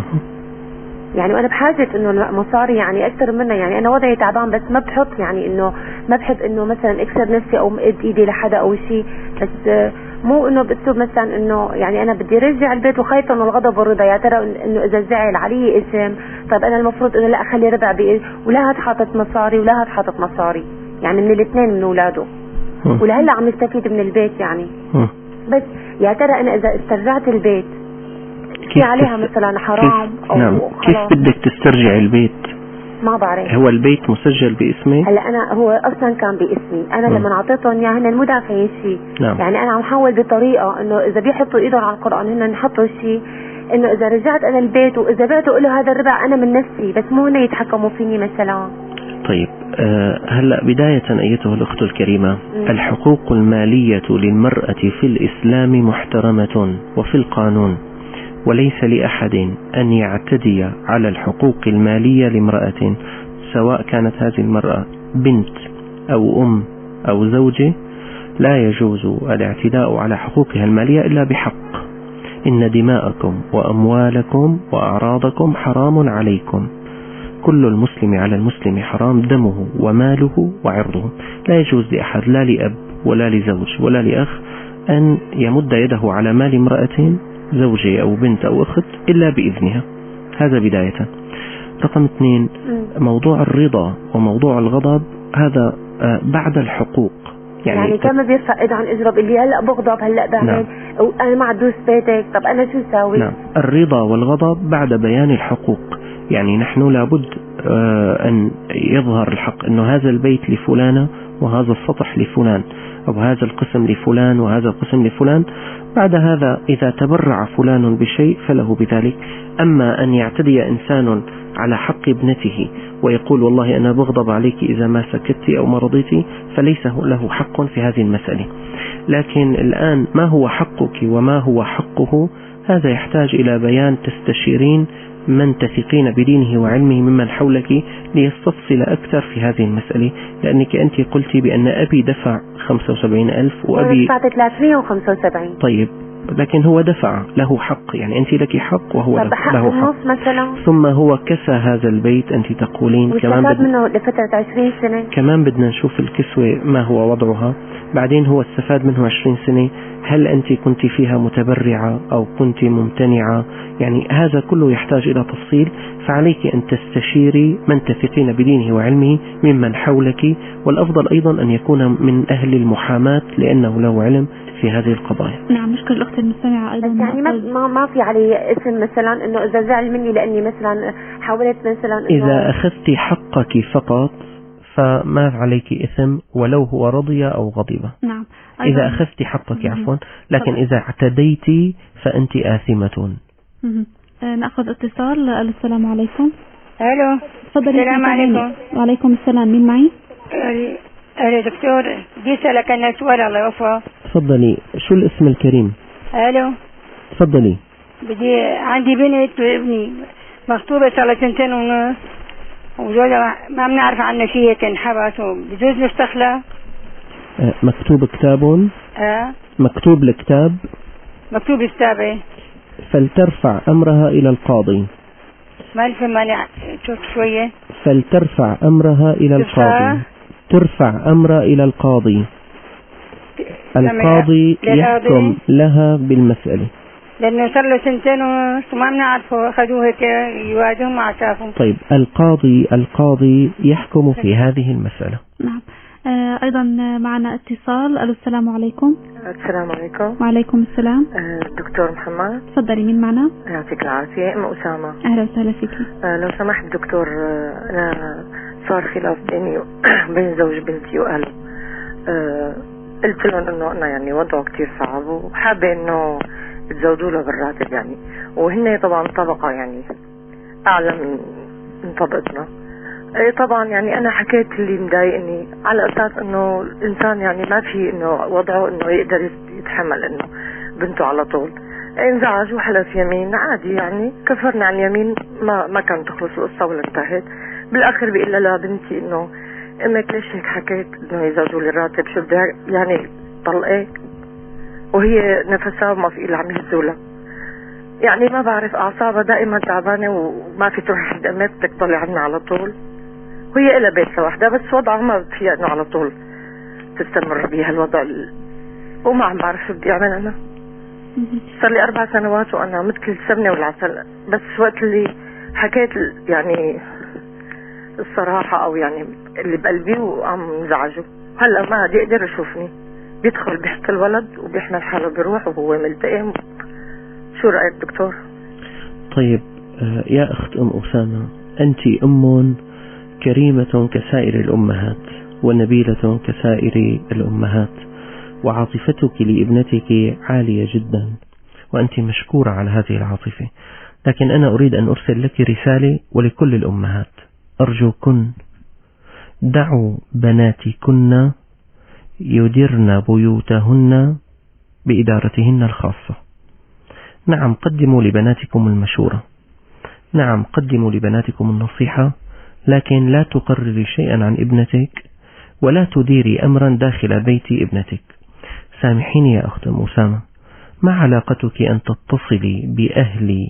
يعني أنا بحاجة إنه مصاري يعني أكثر منها، يعني أنا وضعي تعبان، بس ما بحط يعني إنه ما بحب إنه مثلا أكسر نفسي أو مد إيدي لحدا أو شيء، بس مو إنه بأسلوب مثلا إنه يعني أنا بدي رجع البيت وخايفة إنه الغضب والرضا. يا ترى إنه إذا زعل علي اسم، طيب أنا المفروض إنه لا أخلي ربع ولا هاد حاطط مصاري ولا هاد حاطط مصاري، يعني من الاثنين من أولاده، ولهلا عم يستفيد من البيت يعني. بس يا ترى أنا إذا استرجعت البيت في عليها مثلا حرام أو نعم. كيف بدك تسترجع البيت؟ ما بعرف. هو البيت مسجل باسمي؟ هلا أنا هو أصلا كان باسمي أنا. لما أعطيتهم إياه هن المدافعين شيء. نعم. يعني أنا عم حاول بطريقة إنه إذا بيحطوا إيدهم على القرآن هن نحطوا شيء إنه إذا رجعت أنا البيت وإذا بعته له هذا الربع أنا من نفسي، بس مو هن يتحكموا فيني مثلا. طيب هلأ بداية أيتها الأخت الكريمة، الحقوق المالية للمرأة في الإسلام محترمة وفي القانون، وليس لأحد أن يعتدي على الحقوق المالية لامرأة، سواء كانت هذه المرأة بنت أو أم أو زوجة. لا يجوز الاعتداء على حقوقها المالية إلا بحق. إن دماءكم وأموالكم وأعراضكم حرام عليكم، كل المسلم على المسلم حرام دمه وماله وعرضه. لا يجوز لأحد، لا لأب ولا لزوج ولا لأخ، أن يمد يده على مال امرأة زوجة أو بنت أو أخت إلا بإذنها. هذا بداية. رقم 2، موضوع الرضا وموضوع الغضب هذا بعد الحقوق. يعني كما بيرفع ايده عن اجرب اللي هلا بغضب هلا بعمل. نعم. انا ما عدوس بيتك، طب انا شو اسوي؟ نعم. الرضا والغضب بعد بيان الحقوق. يعني نحن لابد أن يظهر الحق أنه هذا البيت لفلانة وهذا السطح لفلان، أو هذا القسم لفلان وهذا القسم لفلان. بعد هذا إذا تبرع فلان بشيء فله بذلك. أما أن يعتدي إنسان على حق ابنته ويقول والله أنا بغضب عليك إذا ما سكت أو ما رضيتي، فليس له حق في هذه المسألة. لكن الآن ما هو حقك وما هو حقه، هذا يحتاج إلى بيان تستشيرين من تثقين بدينه وعلمه ممن حولك ليستفصل أكثر في هذه المسألة، لأنك أنت قلتي بأن أبي دفع 75,000 وأبي دفعت 375. طيب، لكن هو دفع، له حق، يعني أنت لك حق وهو له حق. مثلا. ثم هو كسى هذا البيت أنت تقولين كمان منه لفترة 20 سنة. كمان بدنا نشوف الكسوة ما هو وضعها. بعدين هو استفاد منه 20 سنة. هل أنت كنت فيها متبرعة أو كنت ممتنعة؟ يعني هذا كله يحتاج إلى تفصيل، فعليك أن تستشيري من تثقين بدينه وعلمه ممن حولك، والأفضل أيضا أن يكون من أهل المحاماة لأنه له علم في هذه القضايا. نعم، مشكلة الأخت المستمعة أيضا. يعني ما في علي اسم مثلا إنه إذا زعل مني لأني مثلا حاولت مثلا إذا أخذت حقك فقط فما عليك إثم ولو هو رضي أو غضب. نعم. إذا أخذت حقك عفوا، لكن إذا اعتديت فأنت آثمة. نأخذ اتصال. السلام عليكم. ألو. تفضلي. السلام عليكم. وعليكم السلام. مين معي؟ ألو دكتور، بدي أسألك عن سؤال الله يوفقك. تفضلي. شو الاسم الكريم؟ ألو. تفضلي. عندي بنت وابني مخطوبة صار لها 2 سنين ونص، وجوزها ما بنعرف عنه شيء، هيك انحبس وبجوز نستخلى. مكتوب كتاب؟ مكتوب الكتاب؟ مكتوب الكتاب. فلترفع أمرها إلى القاضي. ما الفهماني، شوف شوية. فلترفع أمرها إلى القاضي. ترفع أمرها إلى القاضي. القاضي يحكم لها بالمسألة. لأنه صار له 2 سنين ونص وما بنعرفه، أخذوه هيك يواجههم مع شافهم. طيب، القاضي يحكم في هذه المسألة. نعم. أيضا معنا اتصال. السلام عليكم. السلام عليكم. وعليكم السلام. دكتور محمد. تفضلي. مين معنا؟ يعطيك العافية. أم أسامة. أهلا وسهلا فيكي. لو سمحت دكتور، أنا صار خلاف بيني وبين زوج بنتي وأهله. قلت لهم إنه أنا يعني وضعه كتير صعب وحابة إنه يتزودوا له بالراتب يعني، وهن طبعا طبقة يعني أعلى من طبقتنا. طبعا يعني انا حكيت اللي مضايقني على اساس انه الانسان يعني ما في انه وضعه انه يقدر يتحمل انه بنته على طول انزعج وحلف يمين عادي، يعني كفرنا عن يمين ما كان تخلص القصه ولا انتهت. بالاخر بيقول لها بنتي انه امك ليش هيك حكيت انه يزودوا لي الراتب، شو بدها يعني طلقك، وهي نفسها ما في الا عم يهزولها. يعني ما بعرف، اعصابها دائما تعبانه وما في تروح عند امك، بدك تطلع عنا على طول، وهي إلى بيت لوحدها، بس وضعها ما فيها انه على طول تستمر بها الوضع وما عم بعرف شو بدي اعمل انا. صار لي 4 سنوات وانا مثل السمنه والعسل، بس وقت اللي حكيت يعني الصراحه او يعني اللي بقلبي وعم نزعجه. هلا ما عاد يقدر يشوفني، بيدخل بيحكي الولد وبيحمل حاله بيروح وهو ملتئم. شو رايك دكتور؟ طيب يا اخت ام اسامه، انت ام كريمة كسائر الأمهات ونبيلة كسائر الأمهات، وعاطفتك لابنتك عالية جدا وأنت مشكورة على هذه العاطفة، لكن أنا أريد أن أرسل لك رسالة ولكل الأمهات. أرجوكن دعوا بناتكن يدرن بيوتهن بإدارتهن الخاصة. نعم، قدموا لبناتكم المشورة، نعم قدموا لبناتكم النصيحة، لكن لا تقرري شيئا عن ابنتك ولا تديري أمرا داخل بيت ابنتك. سامحيني يا أخت أسامة، ما علاقتك أن تتصلي بأهل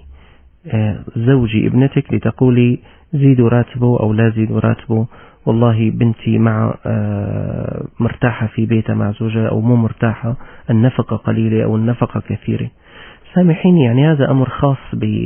زوج ابنتك لتقولي زيدوا راتبه أو لا زيدوا راتبه، والله بنتي مع مرتاحة في بيتها مع زوجها أو مو مرتاحة، النفقة قليلة أو النفقة كثيرة. سامحيني، يعني هذا أمر خاص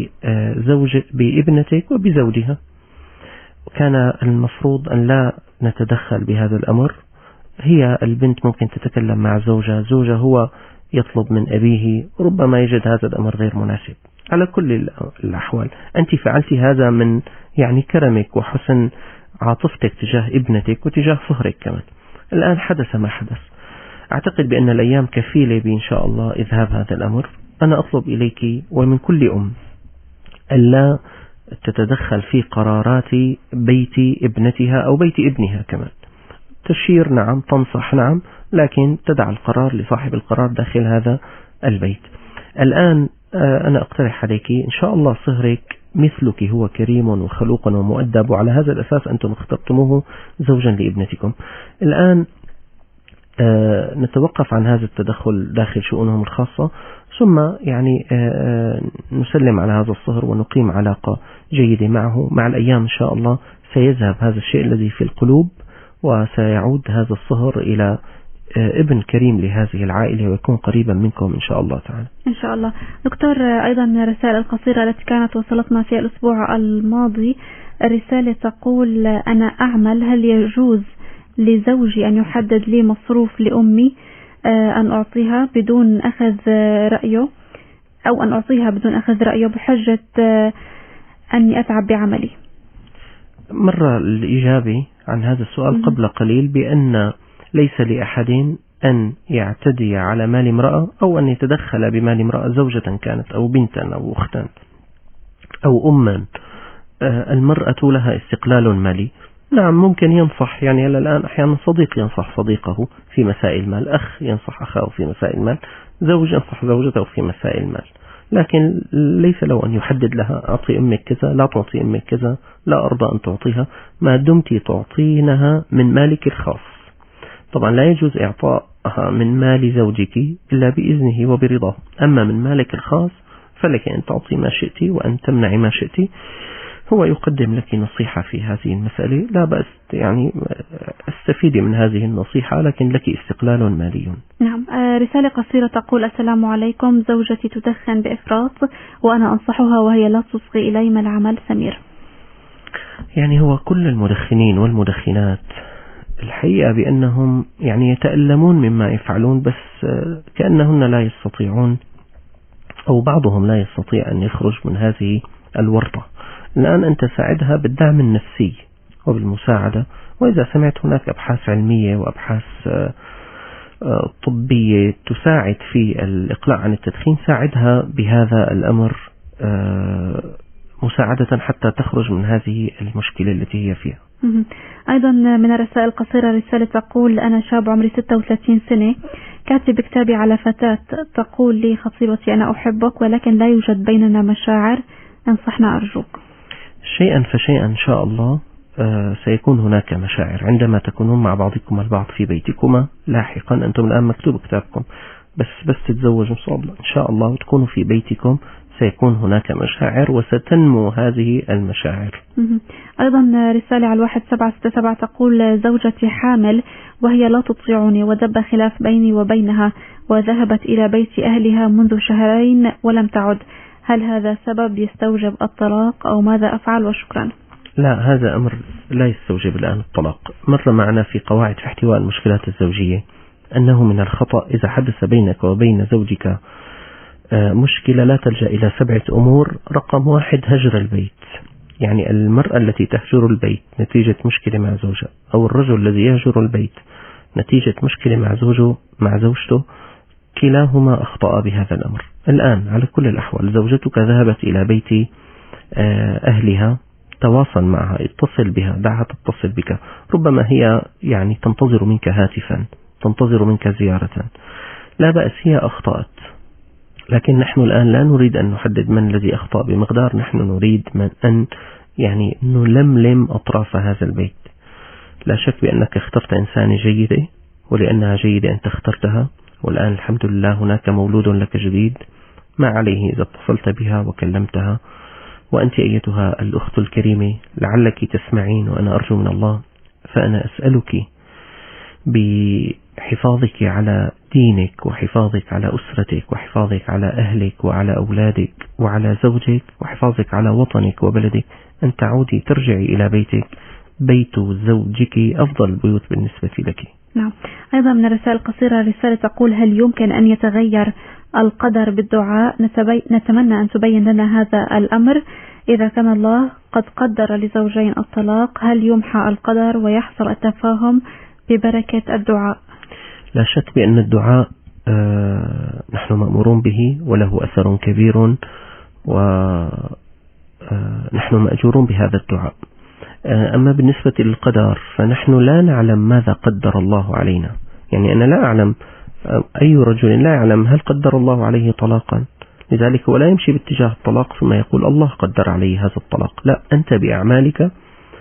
بابنتك وبزوجها، كان المفروض أن لا نتدخل بهذا الأمر. هي البنت ممكن تتكلم مع زوجها، زوجها هو يطلب من أبيه، ربما يجد هذا الأمر غير مناسب. على كل الأحوال أنت فعلت هذا من يعني كرمك وحسن عاطفتك تجاه ابنتك وتجاه صهرك كمان. الآن حدث ما حدث، أعتقد بأن الأيام كفيلة بإن شاء الله إذهاب هذا الأمر. أنا أطلب إليك ومن كل أم ألا تتدخل في قرارات بيت ابنتها أو بيت ابنها كمان. تشير نعم، تنصح نعم، لكن تدع القرار لصاحب القرار داخل هذا البيت. الآن أنا أقترح عليك إن شاء الله صهرك مثلك هو كريم وخلوق ومؤدب، وعلى هذا الأساس أنتم اخترتموه زوجا لابنتكم. الآن نتوقف عن هذا التدخل داخل شؤونهم الخاصة، ثم يعني نسلم على هذا الصهر ونقيم علاقة جيدة معه. مع الأيام إن شاء الله سيذهب هذا الشيء الذي في القلوب، وسيعود هذا الصهر إلى ابن كريم لهذه العائلة ويكون قريبا منكم إن شاء الله تعالى. إن شاء الله. دكتور، أيضا من الرسائل القصيرة التي كانت وصلتنا في الأسبوع الماضي، الرسالة تقول: أنا أعمل، هل يجوز لزوجي أن يحدد لي مصروف لأمي أن أعطيها بدون أخذ رأيه، أو أن أعطيها بدون أخذ رأيه بحجة أني أتعب بعملي؟ مرة الإجابة عن هذا السؤال قبل قليل بأن ليس لأحد أن يعتدي على مال امرأة أو أن يتدخل بمال امرأة، زوجة كانت أو بنتا أو أختا أو أما. المرأة لها استقلال مالي. نعم، ممكن ينصح، يعني الآن أحيانا صديق ينصح صديقه في مسائل المال، أخ ينصح أخاه في مسائل المال، زوج ينصح زوجته في مسائل المال، لكن ليس له أن يحدد لها أعطي أمك كذا، لا تعطي أمك كذا، لا أرضى أن تعطيها، ما دمت تعطينها من مالك الخاص. طبعا لا يجوز إعطائها من مال زوجك إلا بإذنه وبرضاه، أما من مالك الخاص فلك أن تعطي ما شئت وأن تمنع ما شئت. هو يقدم لك نصيحة في هذه المسألة، لا بأس، يعني استفيدي من هذه النصيحة، لكن لك استقلال مالي. نعم. رسالة قصيرة تقول: السلام عليكم، زوجتي تدخن بإفراط وأنا أنصحها وهي لا تصغي إلي، ما العمل؟ سمير. يعني هو كل المدخنين والمدخنات الحقيقة بأنهم يعني يتألمون مما يفعلون، بس كأنهن لا يستطيعون، أو بعضهم لا يستطيع أن يخرج من هذه الورطة. الآن أنت ساعدها بالدعم النفسي وبالمساعدة، وإذا سمعت هناك أبحاث علمية وأبحاث طبية تساعد في الإقلاع عن التدخين، ساعدها بهذا الأمر مساعدة حتى تخرج من هذه المشكلة التي هي فيها. أيضا من الرسائل القصيرة رسالة تقول: أنا شاب عمري 36 سنة، كاتب كتابي على فتاة تقول لي خطيبتي أنا أحبك ولكن لا يوجد بيننا مشاعر، انصحنا أرجوك. شيئا فشيئا إن شاء الله سيكون هناك مشاعر عندما تكونون مع بعضكم البعض في بيتكما لاحقا. أنتم الآن مكتوب كتابكم، بس تتزوجوا إن شاء الله وتكونوا في بيتكم، سيكون هناك مشاعر وستنمو هذه المشاعر. أيضا رسالة على 1767 تقول: زوجتي حامل وهي لا تطيعني، ودب خلاف بيني وبينها، وذهبت إلى بيت أهلها منذ شهرين ولم تعد، هل هذا سبب يستوجب الطلاق أو ماذا أفعل؟ وشكرا. لا، هذا أمر لا يستوجب الآن الطلاق. مر معنا في قواعد في احتواء المشكلات الزوجية أنه من الخطأ إذا حدث بينك وبين زوجك مشكلة لا تلجأ إلى 7 أمور. رقم 1: هجر البيت، يعني المرأة التي تهجر البيت نتيجة مشكلة مع زوجها، أو الرجل الذي يهجر البيت نتيجة مشكلة مع زوجته، كلاهما أخطأ بهذا الأمر. الآن على كل الأحوال زوجتك ذهبت إلى بيت أهلها، تواصل معها، اتصل بها، دعها تتصل بك، ربما هي يعني تنتظر منك هاتفا، تنتظر منك زيارة، لا بأس، هي أخطأت، لكن نحن الآن لا نريد أن نحدد من الذي أخطأ بمقدار، نحن نريد أن يعني نلملم أطراف هذا البيت. لا شك بأنك اخترت إنسانة جيدة، ولأنها جيدة أنت اخترتها، والآن الحمد لله هناك مولود لك جديد، ما عليه إذا اتصلت بها وكلمتها. وأنت أيتها الأخت الكريمة لعلك تسمعين وأنا أرجو من الله، فأنا أسألك بحفاظك على دينك وحفاظك على أسرتك وحفاظك على أهلك وعلى أولادك وعلى زوجك وحفاظك على وطنك وبلدك أن تعودي ترجعي إلى بيتك. بيت زوجك أفضل البيوت بالنسبة لك. نعم. أيضا من الرسائل القصيرة رسالة تقول: هل يمكن أن يتغير القدر بالدعاء؟ نتمنى أن تبين لنا هذا الأمر. إذا كان الله قد قدر لزوجين الطلاق، هل يمحى القدر ويحصل التفاهم ببركة الدعاء؟ لا شك بأن الدعاء نحن مأمورون به وله أثر كبير، ونحن مأجورون بهذا الدعاء. أما بالنسبة للقدر فنحن لا نعلم ماذا قدر الله علينا، يعني أنا لا أعلم، أي رجل لا يعلم هل قدر الله عليه طلاقا، لذلك ولا يمشي باتجاه الطلاق ثم يقول الله قدر علي هذا الطلاق. لا، أنت بأعمالك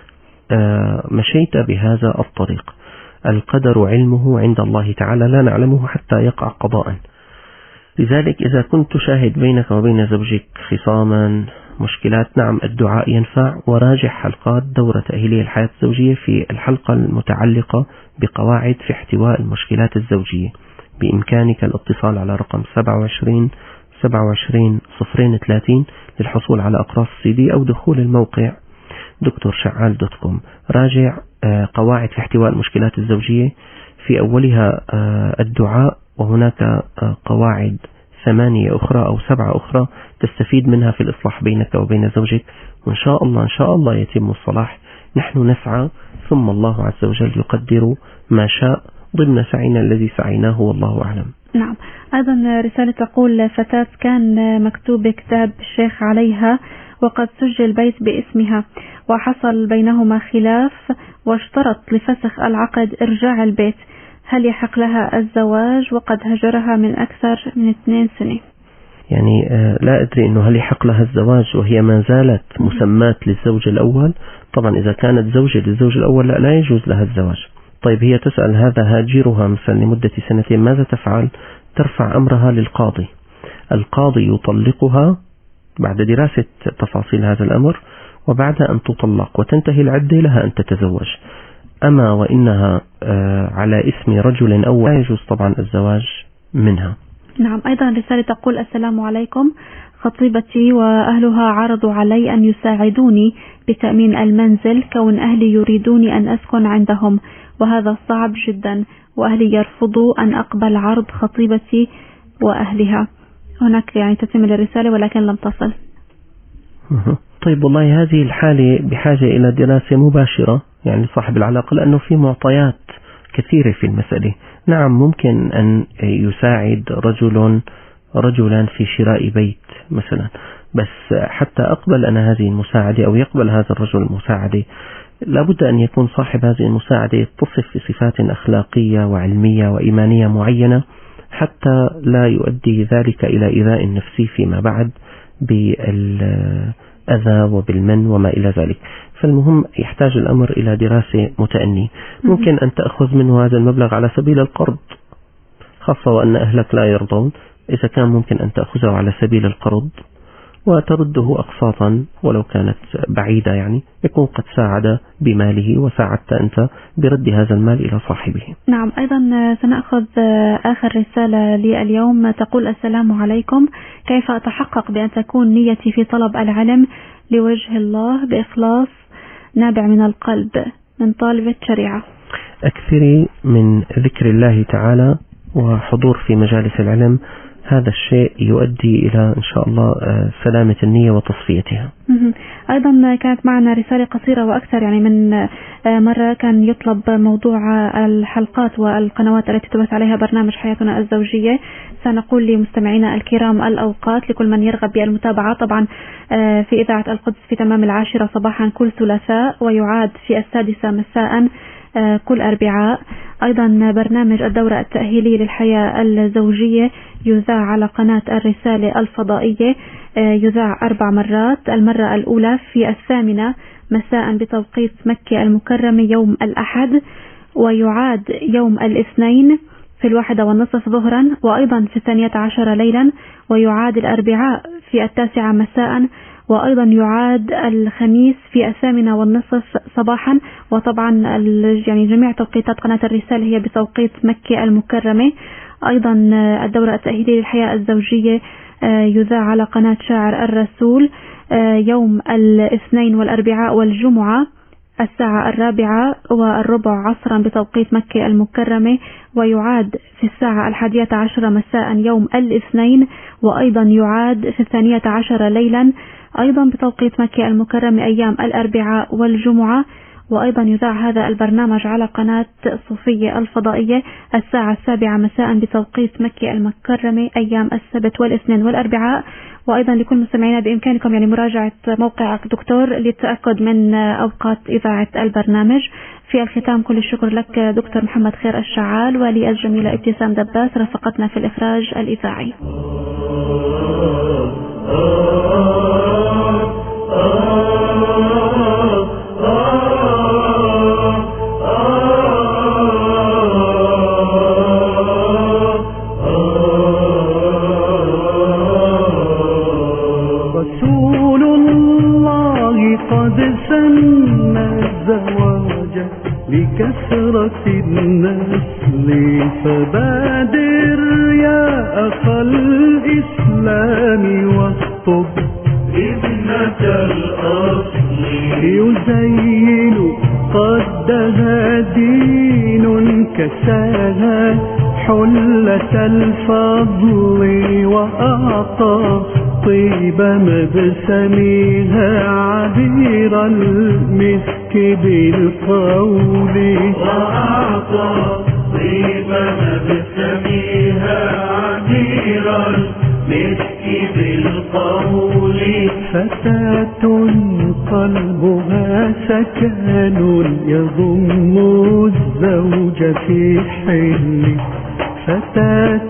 مشيت بهذا الطريق. القدر علمه عند الله تعالى، لا نعلمه حتى يقع قضاء. لذلك إذا كنت تشاهد بينك وبين زوجك خصاما، مشكلات، نعم الدعاء ينفع. وراجع حلقات دورة تأهيلية الحياة الزوجية في الحلقة المتعلقة بقواعد في احتواء المشكلات الزوجية. بإمكانك الاتصال على رقم 27 27 030 للحصول على أقراص CD أو دخول الموقع drshaccal.com. راجع قواعد في احتواء المشكلات الزوجية، في أولها الدعاء، وهناك قواعد 8 أخرى أو 7 أخرى تستفيد منها في الإصلاح بينك وبين زوجك، وإن شاء الله إن شاء الله يتم الصلاح. نحن نسعى ثم الله عز وجل يقدر ما شاء ضمن سعينا الذي سعيناه والله أعلم. نعم. أيضا رسالة تقول: فتاة كان مكتوب كتاب الشيخ عليها وقد سجل بيت باسمها، وحصل بينهما خلاف واشترط لفسخ العقد إرجاع البيت، هل يحق لها الزواج وقد هجرها من أكثر من 2 سنة؟ يعني لا أدري أنه هل يحق لها الزواج وهي ما زالت مسمات للزوج الأول. طبعا إذا كانت زوجة للزوج الأول لا يجوز لها الزواج. طيب هي تسأل هذا هاجرها مثلا لمدة 2 سنين، ماذا تفعل؟ ترفع أمرها للقاضي. القاضي يطلقها بعد دراسة تفاصيل هذا الأمر، وبعد أن تطلق وتنتهي العدة لها أن تتزوج. أما وإنها على اسم رجل أول لا يجوز طبعا الزواج منها. نعم. أيضا رسالة تقول: السلام عليكم، خطيبتي وأهلها عرضوا علي أن يساعدوني بتأمين المنزل، كون أهلي يريدوني أن أسكن عندهم، وهذا صعب جدا، وأهلي يرفضوا أن أقبل عرض خطيبتي وأهلها. هناك يعني تتم الرسالة ولكن لم تصل. طيب والله هذه الحالة بحاجة إلى دراسة مباشرة يعني صاحب العلاقة، لأنه في معطيات كثيرة في المسألة. نعم ممكن أن يساعد رجلا في شراء بيت مثلا، بس حتى أقبل أنا هذه المساعدة أو يقبل هذا الرجل المساعدة لابد أن يكون صاحب هذه المساعدة يتصف بصفات أخلاقية وعلمية وإيمانية معينة، حتى لا يؤدي ذلك إلى إيذاء نفسي فيما بعد بالأذى وبالمن وما إلى ذلك. فالمهم يحتاج الأمر إلى دراسة متأني. ممكن أن تأخذ منه هذا المبلغ على سبيل القرض، خاصة وأن أهلك لا يرضون. إذا كان ممكن أن تأخذه على سبيل القرض وترده أقساطا ولو كانت بعيدة، يعني يكون قد ساعد بماله وساعدت أنت برد هذا المال إلى صاحبه. نعم. أيضا سنأخذ آخر رسالة لي اليوم، تقول: السلام عليكم، كيف أتحقق بأن تكون نيتي في طلب العلم لوجه الله بإخلاص نابع من القلب من طالبة شريعة؟ أكثري من ذكر الله تعالى وحضور في مجالس العلم، هذا الشيء يؤدي إلى إن شاء الله سلامة النية وتصفيتها. أيضا كانت معنا رسالة قصيرة وأكثر، يعني من مرة كان يطلب موضوع الحلقات والقنوات التي تبث عليها برنامج حياتنا الزوجية. سنقول لمستمعينا الكرام الأوقات لكل من يرغب بالمتابعة. طبعا في إذاعة القدس في تمام 10 صباحا كل ثلاثاء، ويعاد في 6 مساء كل أربعاء. أيضا برنامج الدورة التأهيلية للحياة الزوجية يذاع على قناة الرسالة الفضائية، يذاع 4 مرات. المرة الأولى في 8 مساء بتوقيت مكة المكرمة يوم الأحد، ويعاد يوم الاثنين في 1:30 ظهرا، وأيضا في 12 ليلا، ويعاد الأربعاء في 9 مساء، وأيضا يعاد الخميس في 8:30 صباحا. وطبعا يعني جميع توقيتات قناة الرسالة هي بتوقيت مكة المكرمة. أيضا الدورة التأهيلية للحياة الزوجية يذاع على قناة شاعر الرسول يوم الاثنين والأربعاء والجمعة 4:15 عصرا بتوقيت مكة المكرمة، ويعاد في 11:10 مساء يوم الاثنين، وأيضا يعاد في 12 ليلا أيضا بتوقيت مكة المكرمة أيام الأربعاء والجمعة. وأيضا يذاع هذا البرنامج على قناة صوفية الفضائية 7:00 مساء بتوقيت مكة المكرمة أيام السبت والاثنين والأربعاء. وأيضا لكل مستمعينا بإمكانكم يعني مراجعة موقع دكتور للتأكد من أوقات إذاعة البرنامج. في الختام كل الشكر لك دكتور محمد خير الشعال، ولي الجميلة ابتسام دباس رافقتنا في الإخراج الإذاعي. رسول الله قد سن الزواج لكثرة النسل فبادر يا أخا الإسلام واخطب ابنة الأصل يزين قدها دين كساها حلة الفضل وأعطى طيب مبسمها عبير المسك بالقول وأعطى طيب مبسمها عبير المسك بالقول فتاة قلبها سكن يضم الزوج في حل فتاة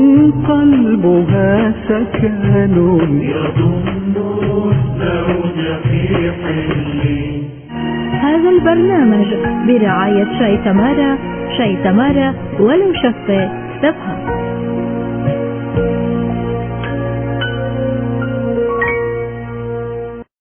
قلبها سكن يضم الزوج في حل. هذا البرنامج برعاية شاي تمارا، شاي تمارا ولو شفة تفهم.